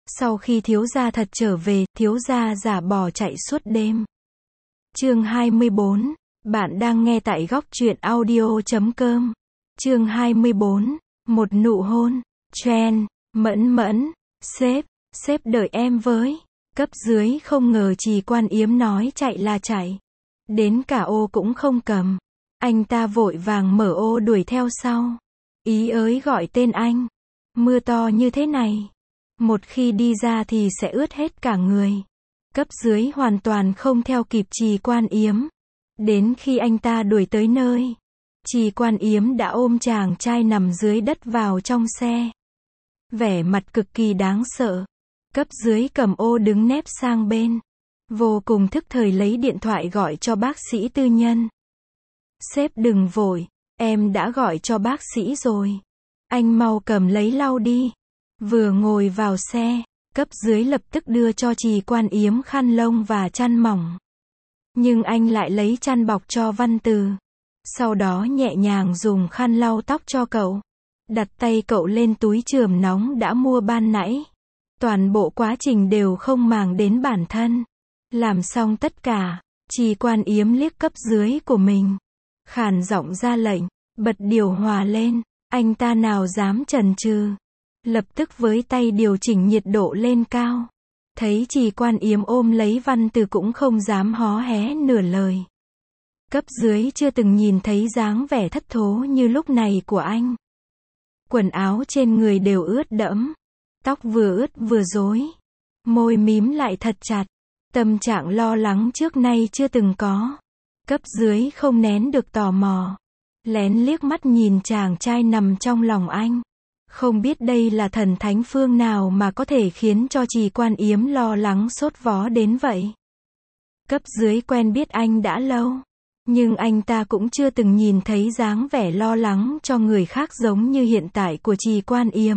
Sau khi thiếu gia thật trở về, thiếu gia giả bỏ chạy suốt đêm. Chương 24. Bạn đang nghe tại góc truyện audio.com. Chương 24. Một nụ hôn. Chen, Mẫn, sếp đợi em với. Cấp dưới không ngờ Trì Quan Yếm nói chạy là chạy. Đến cả ô cũng không cầm. Anh ta vội vàng mở ô đuổi theo sau. Ý ới gọi tên anh. Mưa to như thế này. Một khi đi ra thì sẽ ướt hết cả người. Cấp dưới hoàn toàn không theo kịp Trì Quan Yếm. Đến khi anh ta đuổi tới nơi, Trì Quan Yếm đã ôm chàng trai nằm dưới đất vào trong xe. Vẻ mặt cực kỳ đáng sợ. Cấp dưới cầm ô đứng nép sang bên. Vô cùng thức thời lấy điện thoại gọi cho bác sĩ tư nhân. Sếp đừng vội, em đã gọi cho bác sĩ rồi. Anh mau cầm lấy lau đi. Vừa ngồi vào xe, cấp dưới lập tức đưa cho Trì Quan Yếm khăn lông và chăn mỏng. Nhưng anh lại lấy chăn bọc cho Văn Từ. Sau đó nhẹ nhàng dùng khăn lau tóc cho cậu. Đặt tay cậu lên túi chườm nóng đã mua ban nãy. Toàn bộ quá trình đều không màng đến bản thân. Làm xong tất cả, Trì Quan Yếm liếc cấp dưới của mình. Khàn giọng ra lệnh, bật điều hòa lên. Anh ta nào dám chần chừ. Lập tức với tay điều chỉnh nhiệt độ lên cao. Thấy Trì Quan Yếm ôm lấy Văn Từ cũng không dám hó hé nửa lời. Cấp dưới chưa từng nhìn thấy dáng vẻ thất thố như lúc này của anh. Quần áo trên người đều ướt đẫm. Tóc vừa ướt vừa rối. Môi mím lại thật chặt. Tâm trạng lo lắng trước nay chưa từng có. Cấp dưới không nén được tò mò. Lén liếc mắt nhìn chàng trai nằm trong lòng anh. Không biết đây là thần thánh phương nào mà có thể khiến cho Trì Quan Yếm lo lắng sốt vó đến vậy. Cấp dưới quen biết anh đã lâu. Nhưng anh ta cũng chưa từng nhìn thấy dáng vẻ lo lắng cho người khác giống như hiện tại của Trì Quan Yếm.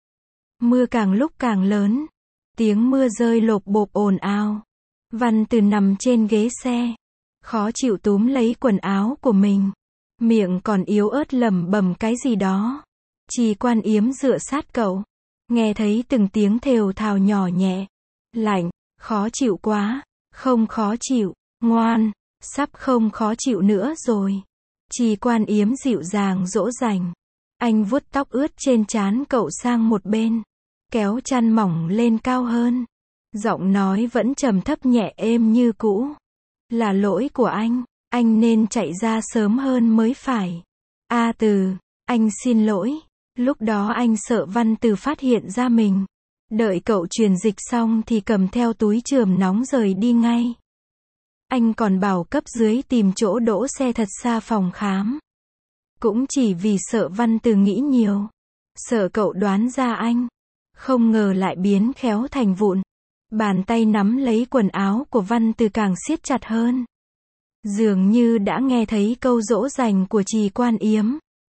Mưa càng lúc càng lớn. Tiếng mưa rơi lộp bộp ồn ào. Văn Từ nằm trên ghế xe. Khó chịu túm lấy quần áo của mình. Miệng còn yếu ớt lẩm bẩm cái gì đó. Trì Quan Yếm dựa sát cậu. Nghe thấy từng tiếng thều thào nhỏ nhẹ. Lạnh, khó chịu quá. Không khó chịu, ngoan. Sắp không khó chịu nữa rồi. Trì Quan Yếm dịu dàng dỗ dành. Anh vuốt tóc ướt trên trán cậu sang một bên. Kéo chăn mỏng lên cao hơn. Giọng nói vẫn trầm thấp nhẹ êm như cũ. Là lỗi của anh nên chạy ra sớm hơn mới phải. Từ, anh xin lỗi. Lúc đó anh sợ Văn Từ phát hiện ra mình. Đợi cậu truyền dịch xong thì cầm theo túi chườm nóng rời đi ngay. Anh còn bảo cấp dưới tìm chỗ đỗ xe thật xa phòng khám. Cũng chỉ vì sợ Văn Từ nghĩ nhiều. Sợ cậu đoán ra anh. Không ngờ lại biến khéo thành vụn. Bàn tay nắm lấy quần áo của Văn Từ càng siết chặt hơn. Dường như đã nghe thấy câu dỗ dành của Trì Quan Yếm.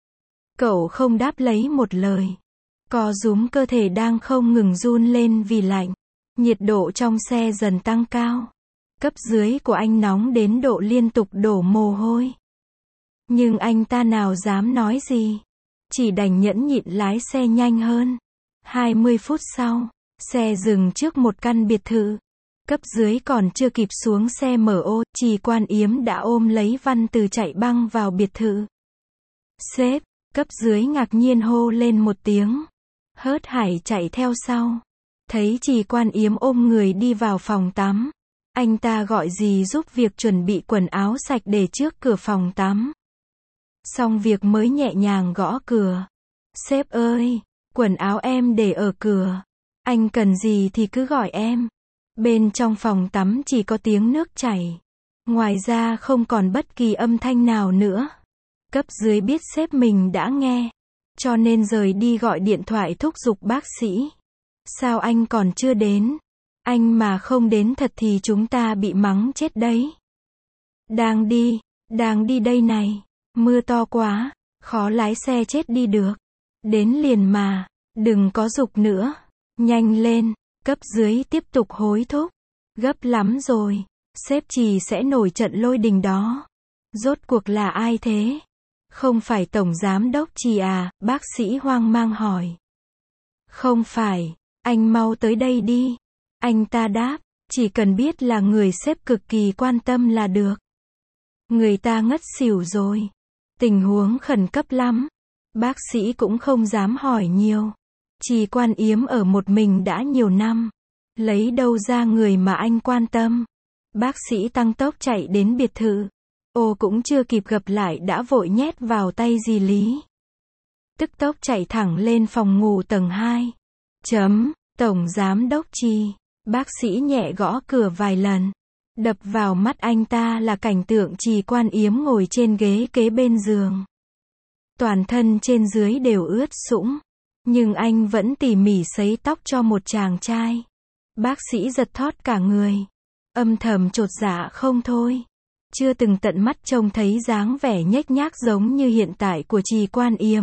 Cậu không đáp lấy một lời. Co rúm cơ thể đang không ngừng run lên vì lạnh. Nhiệt độ trong xe dần tăng cao. Cấp dưới của anh nóng đến độ liên tục đổ mồ hôi. Nhưng anh ta nào dám nói gì. Chỉ đành nhẫn nhịn lái xe nhanh hơn. 20 phút sau, xe dừng trước một căn biệt thự. Cấp dưới còn chưa kịp xuống xe mở ô, Trì Quan Yếm đã ôm lấy Văn Từ chạy băng vào biệt thự. Sếp, cấp dưới ngạc nhiên hô lên một tiếng. Hớt hải chạy theo sau. Thấy Trì Quan Yếm ôm người đi vào phòng tắm. Anh ta gọi dì giúp việc chuẩn bị quần áo sạch để trước cửa phòng tắm. Xong việc mới nhẹ nhàng gõ cửa. Sếp ơi, quần áo em để ở cửa. Anh cần gì thì cứ gọi em. Bên trong phòng tắm chỉ có tiếng nước chảy. Ngoài ra không còn bất kỳ âm thanh nào nữa. Cấp dưới biết sếp mình đã nghe. Cho nên rời đi gọi điện thoại thúc giục bác sĩ. Sao anh còn chưa đến? Anh mà không đến thật thì chúng ta bị mắng chết đấy. Đang đi đây này. Mưa to quá, khó lái xe chết đi được. Đến liền mà, đừng có giục nữa. Nhanh lên, cấp dưới tiếp tục hối thúc. Gấp lắm rồi, sếp Trì sẽ nổi trận lôi đình đó. Rốt cuộc là ai thế? Không phải Tổng Giám đốc Trì à? Bác sĩ hoang mang hỏi. Không phải, Anh mau tới đây đi. Anh ta đáp, chỉ cần biết là người sếp cực kỳ quan tâm là được. Người ta ngất xỉu rồi. Tình huống khẩn cấp lắm. Bác sĩ cũng không dám hỏi nhiều. Trì Quan Yếm ở một mình đã nhiều năm. Lấy đâu ra người mà anh quan tâm. Bác sĩ tăng tốc chạy đến biệt thự. Ô cũng chưa kịp gặp lại đã vội nhét vào tay dì Lý. Tức tốc chạy thẳng lên phòng ngủ tầng 2. Tổng giám đốc Trì. Bác sĩ nhẹ gõ cửa vài lần. Đập vào mắt anh ta là cảnh tượng Trì Quan Yếm ngồi trên ghế kế bên giường. Toàn thân trên dưới đều ướt sũng. Nhưng anh vẫn tỉ mỉ sấy tóc cho một chàng trai. Bác sĩ giật thót cả người. Âm thầm chột dạ không thôi. Chưa từng tận mắt trông thấy dáng vẻ nhếch nhác giống như hiện tại của Trì Quan Yếm.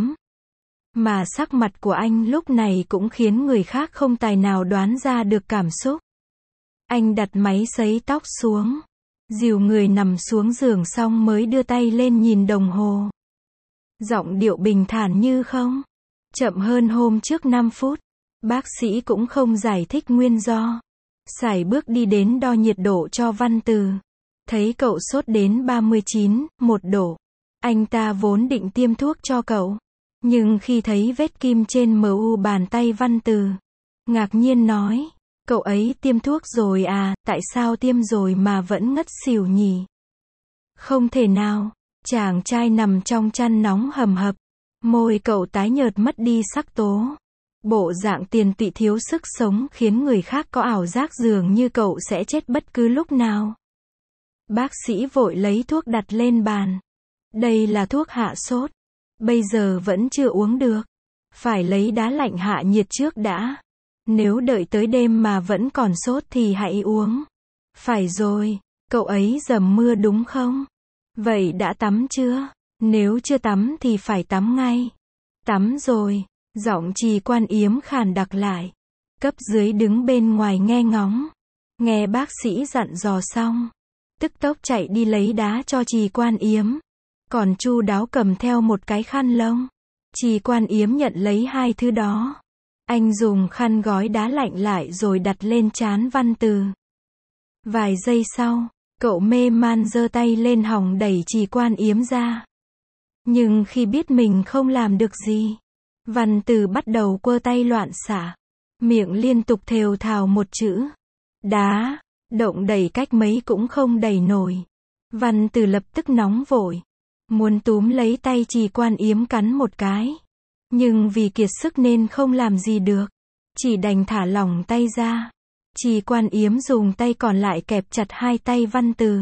Mà sắc mặt của anh lúc này cũng khiến người khác không tài nào đoán ra được cảm xúc. Anh đặt máy sấy tóc xuống. Dìu người nằm xuống giường xong mới đưa tay lên nhìn đồng hồ. Giọng điệu bình thản như không. Chậm hơn hôm trước 5 phút. Bác sĩ cũng không giải thích nguyên do. Sải bước đi đến đo nhiệt độ cho Văn Từ. Thấy cậu sốt đến 39,1 độ. Anh ta vốn định tiêm thuốc cho cậu. Nhưng khi thấy vết kim trên mu bàn tay Văn Từ, ngạc nhiên nói, cậu ấy tiêm thuốc rồi à, tại sao tiêm rồi mà vẫn ngất xỉu nhỉ? Không thể nào, chàng trai nằm trong chăn nóng hầm hập, môi cậu tái nhợt mất đi sắc tố. Bộ dạng tiền tụy thiếu sức sống khiến người khác có ảo giác dường như cậu sẽ chết bất cứ lúc nào. Bác sĩ vội lấy thuốc đặt lên bàn. Đây là thuốc hạ sốt. Bây giờ vẫn chưa uống được. Phải lấy đá lạnh hạ nhiệt trước đã. Nếu đợi tới đêm mà vẫn còn sốt thì hãy uống. Phải rồi, cậu ấy dầm mưa đúng không? Vậy đã tắm chưa? Nếu chưa tắm thì phải tắm ngay. Tắm rồi, giọng Trì Quan Yếm khàn đặc lại. Cấp dưới đứng bên ngoài nghe ngóng. Nghe bác sĩ dặn dò xong. Tức tốc chạy đi lấy đá cho Trì Quan Yếm. Còn chu đáo cầm theo một cái khăn lông. Trì Quan Yếm nhận lấy hai thứ đó. Anh dùng khăn gói đá lạnh lại rồi đặt lên trán Văn Từ. Vài giây sau, cậu mê man giơ tay lên hòng đẩy Trì Quan Yếm ra. Nhưng khi biết mình không làm được gì, Văn Từ bắt đầu quơ tay loạn xạ. Miệng liên tục thều thào một chữ. Đá, động đẩy cách mấy cũng không đẩy nổi. Văn Từ lập tức nóng vội. Muốn túm lấy tay Trì Quan Yếm cắn một cái. Nhưng vì kiệt sức nên không làm gì được. Chỉ đành thả lỏng tay ra. Trì Quan Yếm dùng tay còn lại kẹp chặt hai tay Văn Từ.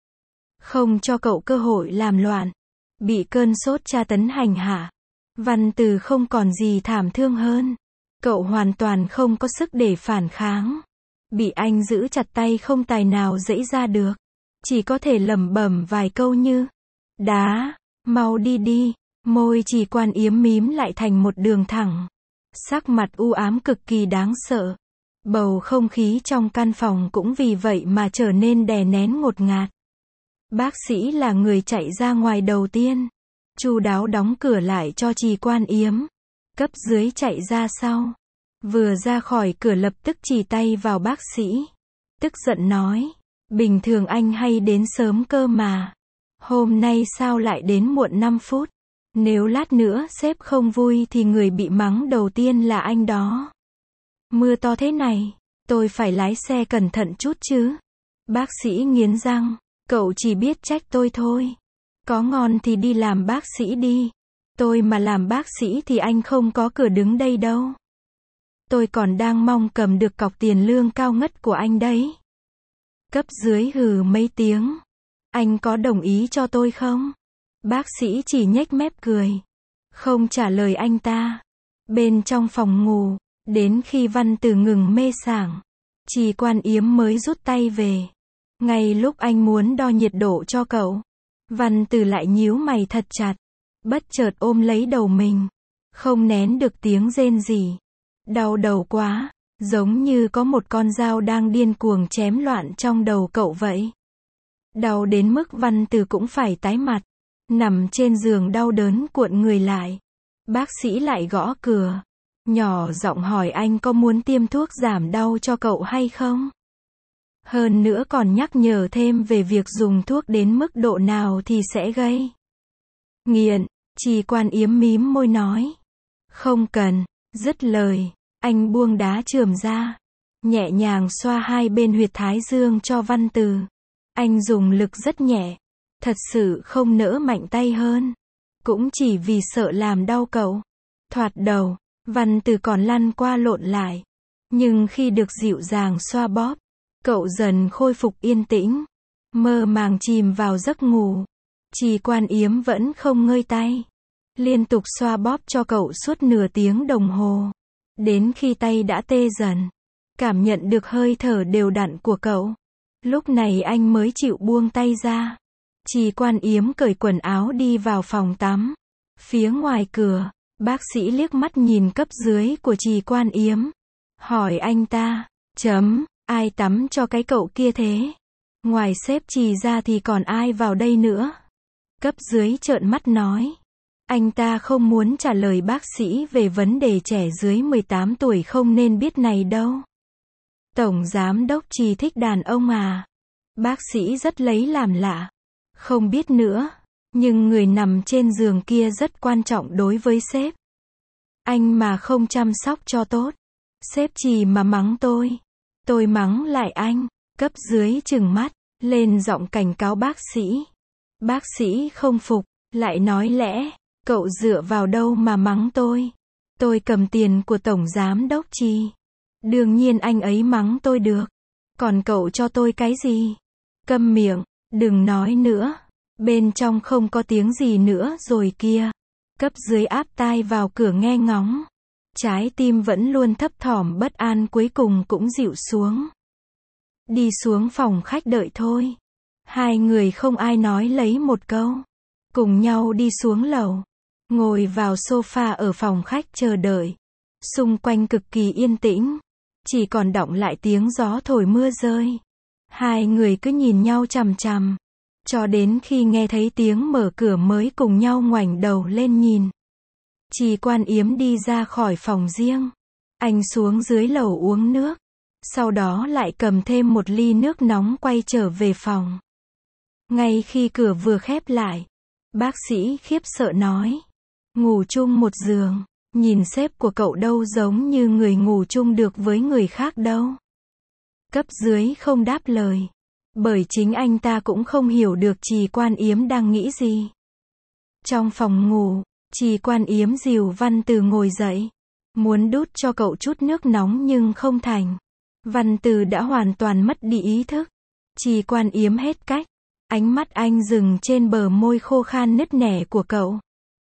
Không cho cậu cơ hội làm loạn. Bị cơn sốt tra tấn hành hạ. Văn Từ không còn gì thảm thương hơn. Cậu hoàn toàn không có sức để phản kháng. Bị anh giữ chặt tay không tài nào dãy ra được. Chỉ có thể lẩm bẩm vài câu như đá, mau đi đi. Môi Trì Quan Yếm mím lại thành một đường thẳng. Sắc mặt u ám cực kỳ đáng sợ. Bầu không khí trong căn phòng cũng vì vậy mà trở nên đè nén ngột ngạt. Bác sĩ là người chạy ra ngoài đầu tiên. Chu đáo đóng cửa lại cho Trì Quan Yếm. Cấp dưới chạy ra sau. Vừa ra khỏi cửa lập tức chỉ tay vào bác sĩ. Tức giận nói. Bình thường anh hay đến sớm cơ mà. Hôm nay sao lại đến muộn 5 phút? Nếu lát nữa sếp không vui thì người bị mắng đầu tiên là anh đó. Mưa to thế này, tôi phải lái xe cẩn thận chút chứ. Bác sĩ nghiến răng, cậu chỉ biết trách tôi thôi. Có ngon thì đi làm bác sĩ đi. Tôi mà làm bác sĩ thì anh không có cửa đứng đây đâu. Tôi còn đang mong cầm được cọc tiền lương cao ngất của anh đấy. Cấp dưới hừ mấy tiếng. Anh có đồng ý cho tôi không? Bác sĩ chỉ nhếch mép cười. Không trả lời anh ta. Bên trong phòng ngủ, đến khi Văn Từ ngừng mê sảng, Trì Quan Yếm mới rút tay về. Ngay lúc anh muốn đo nhiệt độ cho cậu, Văn Từ lại nhíu mày thật chặt. Bất chợt ôm lấy đầu mình. Không nén được tiếng rên rỉ. Đau đầu quá, giống như có một con dao đang điên cuồng chém loạn trong đầu cậu vậy. Đau đến mức Văn Từ cũng phải tái mặt. Nằm trên giường đau đớn cuộn người lại. Bác sĩ lại gõ cửa. nhỏ giọng hỏi anh có muốn tiêm thuốc giảm đau cho cậu hay không. Hơn nữa còn nhắc nhở thêm về việc dùng thuốc đến mức độ nào thì sẽ gây nghiện. Trì Quan Yếm mím môi nói. Không cần. Dứt lời, anh buông đá chườm ra, nhẹ nhàng xoa hai bên huyệt thái dương cho Văn Từ. Anh dùng lực rất nhẹ, thật sự không nỡ mạnh tay hơn, cũng chỉ vì sợ làm đau cậu. Thoạt đầu, Văn Từ còn lăn qua lộn lại, nhưng khi được dịu dàng xoa bóp, cậu dần khôi phục yên tĩnh, mơ màng chìm vào giấc ngủ. Trì Quan Yếm vẫn không ngơi tay, liên tục xoa bóp cho cậu suốt nửa tiếng đồng hồ, đến khi tay đã tê dần, cảm nhận được hơi thở đều đặn của cậu. Lúc này anh mới chịu buông tay ra. Trì Quan Yếm cởi quần áo đi vào phòng tắm. Phía ngoài cửa, bác sĩ liếc mắt nhìn cấp dưới của Trì Quan Yếm, hỏi anh ta, ai tắm cho cái cậu kia thế? Ngoài sếp Trì ra thì còn ai vào đây nữa? Cấp dưới trợn mắt nói. Anh ta không muốn trả lời bác sĩ về vấn đề trẻ dưới 18 tuổi không nên biết này đâu. Tổng giám đốc Trì thích đàn ông à? Bác sĩ rất lấy làm lạ. Không biết nữa, nhưng người nằm trên giường kia rất quan trọng đối với sếp. Anh mà không chăm sóc cho tốt, sếp Trì mà mắng tôi mắng lại anh. Cấp dưới trừng mắt lên giọng cảnh cáo bác sĩ. Bác sĩ không phục, lại nói lẽ, cậu dựa vào đâu mà mắng tôi? Tôi cầm tiền của tổng giám đốc Trì, đương nhiên anh ấy mắng tôi được. Còn cậu cho tôi cái gì? Câm miệng, đừng nói nữa. Bên trong không có tiếng gì nữa rồi kia. Cấp dưới áp tai vào cửa nghe ngóng. Trái tim vẫn luôn thấp thỏm bất an cuối cùng cũng dịu xuống. Đi xuống phòng khách đợi thôi. Hai người không ai nói lấy một câu, cùng nhau đi xuống lầu, ngồi vào sofa ở phòng khách chờ đợi. Xung quanh cực kỳ yên tĩnh, chỉ còn đọng lại tiếng gió thổi mưa rơi. Hai người cứ nhìn nhau chằm chằm, cho đến khi nghe thấy tiếng mở cửa mới cùng nhau ngoảnh đầu lên nhìn. Trì Quan Yếm đi ra khỏi phòng riêng. Anh xuống dưới lầu uống nước, sau đó lại cầm thêm một ly nước nóng quay trở về phòng. Ngay khi cửa vừa khép lại, bác sĩ khiếp sợ nói. Ngủ chung một giường, nhìn sếp của cậu đâu giống như người ngủ chung được với người khác đâu. Cấp dưới không đáp lời, bởi chính anh ta cũng không hiểu được Trì Quan Yếm đang nghĩ gì. Trong phòng ngủ, Trì Quan Yếm dìu Văn Từ ngồi dậy, muốn đút cho cậu chút nước nóng nhưng không thành. Văn Từ đã hoàn toàn mất đi ý thức. Trì Quan Yếm hết cách, ánh mắt anh dừng trên bờ môi khô khan nứt nẻ của cậu.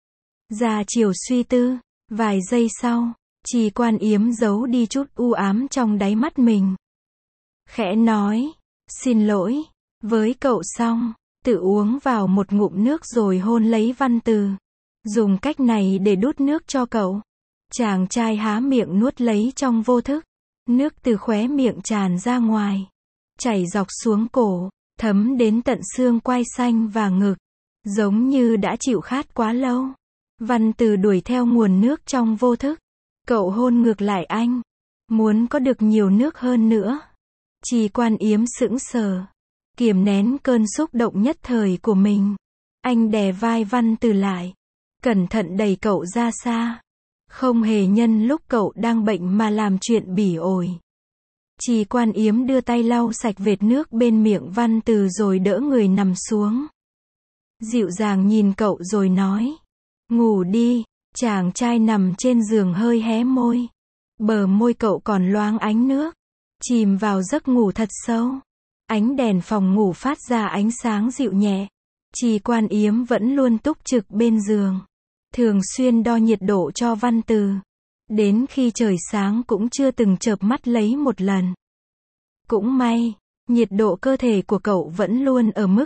Ra chiều suy tư, vài giây sau, Trì Quan Yếm giấu đi chút u ám trong đáy mắt mình. Khẽ nói, xin lỗi, với cậu xong, tự uống vào một ngụm nước rồi hôn lấy Văn Từ. Dùng cách này để đút nước cho cậu. Chàng trai há miệng nuốt lấy trong vô thức. Nước từ khóe miệng tràn ra ngoài, chảy dọc xuống cổ, thấm đến tận xương quai xanh và ngực, giống như đã chịu khát quá lâu. Văn Từ đuổi theo nguồn nước trong vô thức. Cậu hôn ngược lại anh, muốn có được nhiều nước hơn nữa. Trì Quan Yếm sững sờ, kiềm nén cơn xúc động nhất thời của mình. Anh đè vai Văn Từ lại, cẩn thận đẩy cậu ra xa. Không hề nhân lúc cậu đang bệnh mà làm chuyện bỉ ổi. Trì Quan Yếm đưa tay lau sạch vệt nước bên miệng Văn Từ rồi đỡ người nằm xuống. Dịu dàng nhìn cậu rồi nói. Ngủ đi. Chàng trai nằm trên giường hơi hé môi. Bờ môi cậu còn loáng ánh nước. Chìm vào giấc ngủ thật sâu. Ánh đèn phòng ngủ phát ra ánh sáng dịu nhẹ. Trì Quan Yếm vẫn luôn túc trực bên giường, thường xuyên đo nhiệt độ cho Văn Từ. Đến khi trời sáng cũng chưa từng chợp mắt lấy một lần. Cũng may, nhiệt độ cơ thể của cậu vẫn luôn ở mức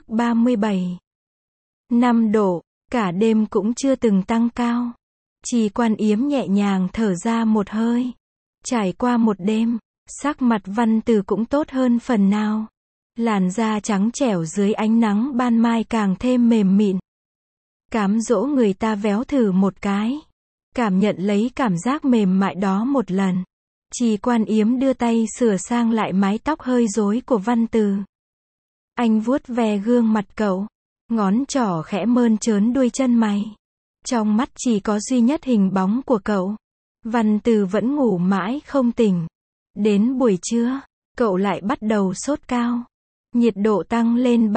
37,5 độ, cả đêm cũng chưa từng tăng cao. Trì Quan Yếm nhẹ nhàng thở ra một hơi. Trải qua một đêm, sắc mặt Văn Từ cũng tốt hơn phần nào. Làn da trắng trẻo dưới ánh nắng ban mai càng thêm mềm mịn. Cám dỗ người ta véo thử một cái. cảm nhận lấy cảm giác mềm mại đó một lần. Trì Quan Yếm đưa tay sửa sang lại mái tóc hơi rối của Văn Từ. Anh vuốt ve gương mặt cậu, ngón trỏ khẽ mơn trớn đuôi chân mày. Trong mắt chỉ có duy nhất hình bóng của cậu. Văn Từ vẫn ngủ mãi không tỉnh. Đến buổi trưa, cậu lại bắt đầu sốt cao. Nhiệt độ tăng lên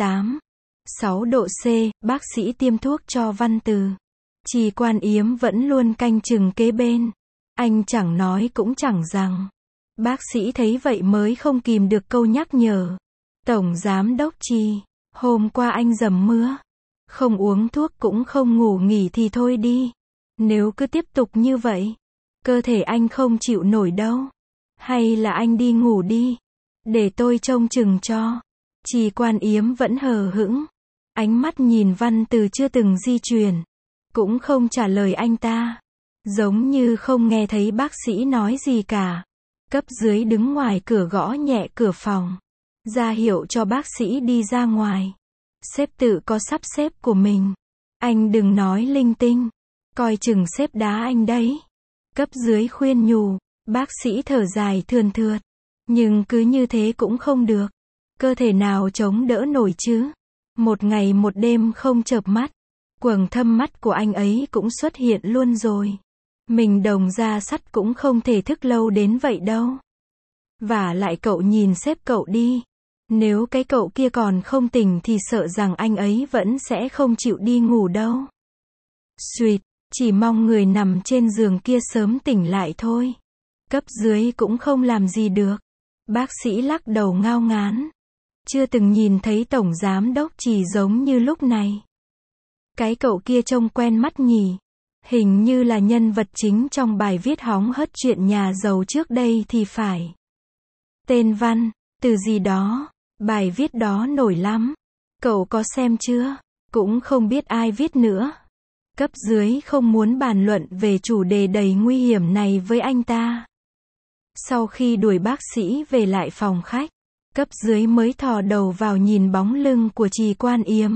38,6 độ C, bác sĩ tiêm thuốc cho Văn Từ. Trì Quan Yếm vẫn luôn canh chừng kế bên. Anh chẳng nói cũng chẳng rằng. Bác sĩ thấy vậy mới không kìm được câu nhắc nhở. Tổng giám đốc Trì, hôm qua anh dầm mưa. Không uống thuốc cũng không ngủ nghỉ thì thôi đi. Nếu cứ tiếp tục như vậy, cơ thể anh không chịu nổi đâu. Hay là anh đi ngủ đi, để tôi trông chừng cho. Trì Quan Yếm vẫn hờ hững. Ánh mắt nhìn Văn Từ chưa từng di chuyển. Cũng không trả lời anh ta. Giống như không nghe thấy bác sĩ nói gì cả. Cấp dưới đứng ngoài cửa gõ nhẹ cửa phòng. Ra hiệu cho bác sĩ đi ra ngoài. Sếp tự có sắp xếp của mình. Anh đừng nói linh tinh. Coi chừng sếp đá anh đấy. Cấp dưới khuyên nhủ. Bác sĩ thở dài thườn thượt. Nhưng cứ như thế cũng không được. Cơ thể nào chống đỡ nổi chứ. Một ngày một đêm không chợp mắt. Quầng thâm mắt của anh ấy cũng xuất hiện luôn rồi. Mình đồng ra sắt cũng không thể thức lâu đến vậy đâu. Vả lại cậu nhìn sếp cậu đi. Nếu cái cậu kia còn không tỉnh thì sợ rằng anh ấy vẫn sẽ không chịu đi ngủ đâu. Suýt, chỉ mong người nằm trên giường kia sớm tỉnh lại thôi. Cấp dưới cũng không làm gì được. Bác sĩ lắc đầu ngao ngán. Chưa từng nhìn thấy tổng giám đốc Trì giống như lúc này. Cái cậu kia trông quen mắt nhỉ. Hình như là nhân vật chính trong bài viết hóng hớt chuyện nhà giàu trước đây thì phải. Tên Văn, từ gì đó. Bài viết đó nổi lắm. Cậu có xem chưa? Cũng không biết ai viết nữa. Cấp dưới không muốn bàn luận về chủ đề đầy nguy hiểm này với anh ta. Sau khi đuổi bác sĩ về lại phòng khách, cấp dưới mới thò đầu vào nhìn bóng lưng của Trì Quan Yếm.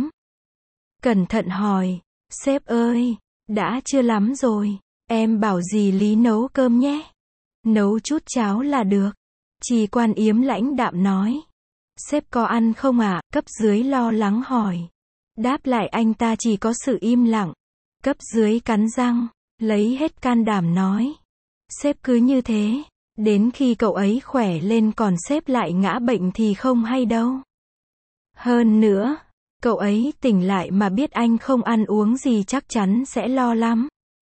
Cẩn thận hỏi, sếp ơi, đã chưa lắm rồi, em bảo dì Lý nấu cơm nhé. Nấu chút cháo là được. Trì Quan Yếm lãnh đạm nói. Sếp có ăn không ạ? Cấp dưới lo lắng hỏi. Đáp lại anh ta chỉ có sự im lặng. Cấp dưới cắn răng, lấy hết can đảm nói. Sếp cứ như thế, đến khi cậu ấy khỏe lên còn sếp lại ngã bệnh thì không hay đâu. Hơn nữa, cậu ấy tỉnh lại mà biết anh không ăn uống gì chắc chắn sẽ lo lắm.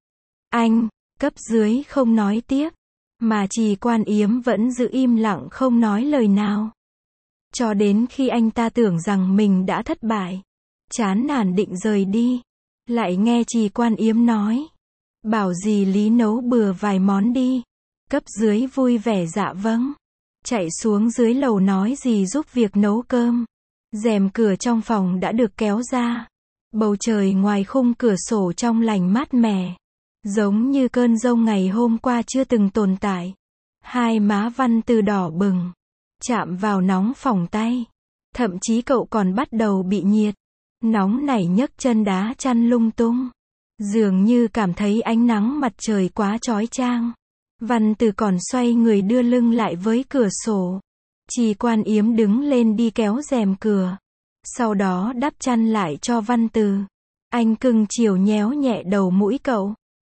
Anh, cấp dưới không nói tiếp, mà Trì Quan Yếm vẫn giữ im lặng không nói lời nào. Cho đến khi anh ta tưởng rằng mình đã thất bại, chán nản định rời đi, lại nghe Trì Quan Yếm nói. Bảo dì Lý nấu bừa vài món đi. Cấp dưới vui vẻ dạ vâng. Chạy xuống dưới lầu nói dì giúp việc nấu cơm. Rèm cửa trong phòng đã được kéo ra. Bầu trời ngoài khung cửa sổ trong lành mát mẻ. Giống như cơn giông ngày hôm qua chưa từng tồn tại. Hai má Văn Từ đỏ bừng. Chạm vào nóng phỏng tay. Thậm chí cậu còn bắt đầu bị nhiệt. Nóng nảy nhấc chân đá chăn lung tung. Dường như cảm thấy ánh nắng mặt trời quá chói chang. Văn Từ còn xoay người đưa lưng lại với cửa sổ. Trì Quan Yếm đứng lên đi kéo rèm cửa. Sau đó đắp chăn lại cho Văn Từ. Anh cưng chiều nhéo nhẹ đầu mũi cậu.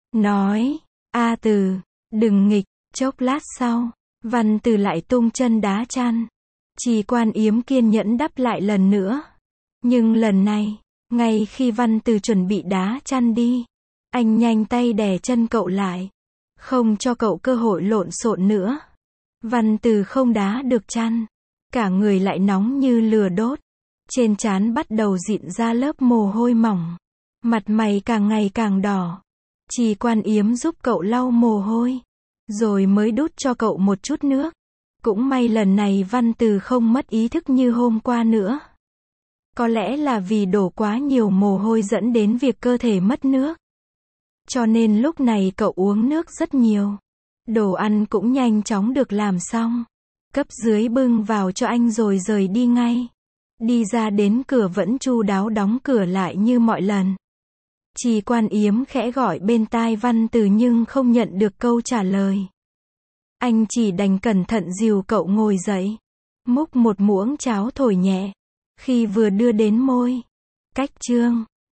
Nói, A Từ, đừng nghịch. Chốc lát sau, Văn Từ lại tung chân đá chăn. Trì Quan Yếm kiên nhẫn đắp lại lần nữa. Nhưng lần này, ngay khi Văn Từ chuẩn bị đá chăn đi, anh nhanh tay đè chân cậu lại. Không cho cậu cơ hội lộn xộn nữa. Văn Từ không đá được chăn. Cả người lại nóng như lửa đốt. Trên trán bắt đầu dịn ra lớp mồ hôi mỏng. Mặt mày càng ngày càng đỏ. Trì Quan Yếm giúp cậu lau mồ hôi. Rồi mới đút cho cậu một chút nước. Cũng may lần này Văn Từ không mất ý thức như hôm qua nữa. Có lẽ là vì đổ quá nhiều mồ hôi dẫn đến việc cơ thể mất nước. Cho nên lúc này cậu uống nước rất nhiều. Đồ ăn cũng nhanh chóng được làm xong. Cấp dưới bưng vào cho anh rồi rời đi ngay. Đi ra đến cửa vẫn chu đáo đóng cửa lại như mọi lần. Chi Quan Yếm khẽ gọi bên tai Văn Từ nhưng không nhận được câu trả lời. Anh chỉ đành cẩn thận dìu cậu ngồi dậy. Múc một muỗng cháo thổi nhẹ. Khi vừa đưa đến môi. Cách chương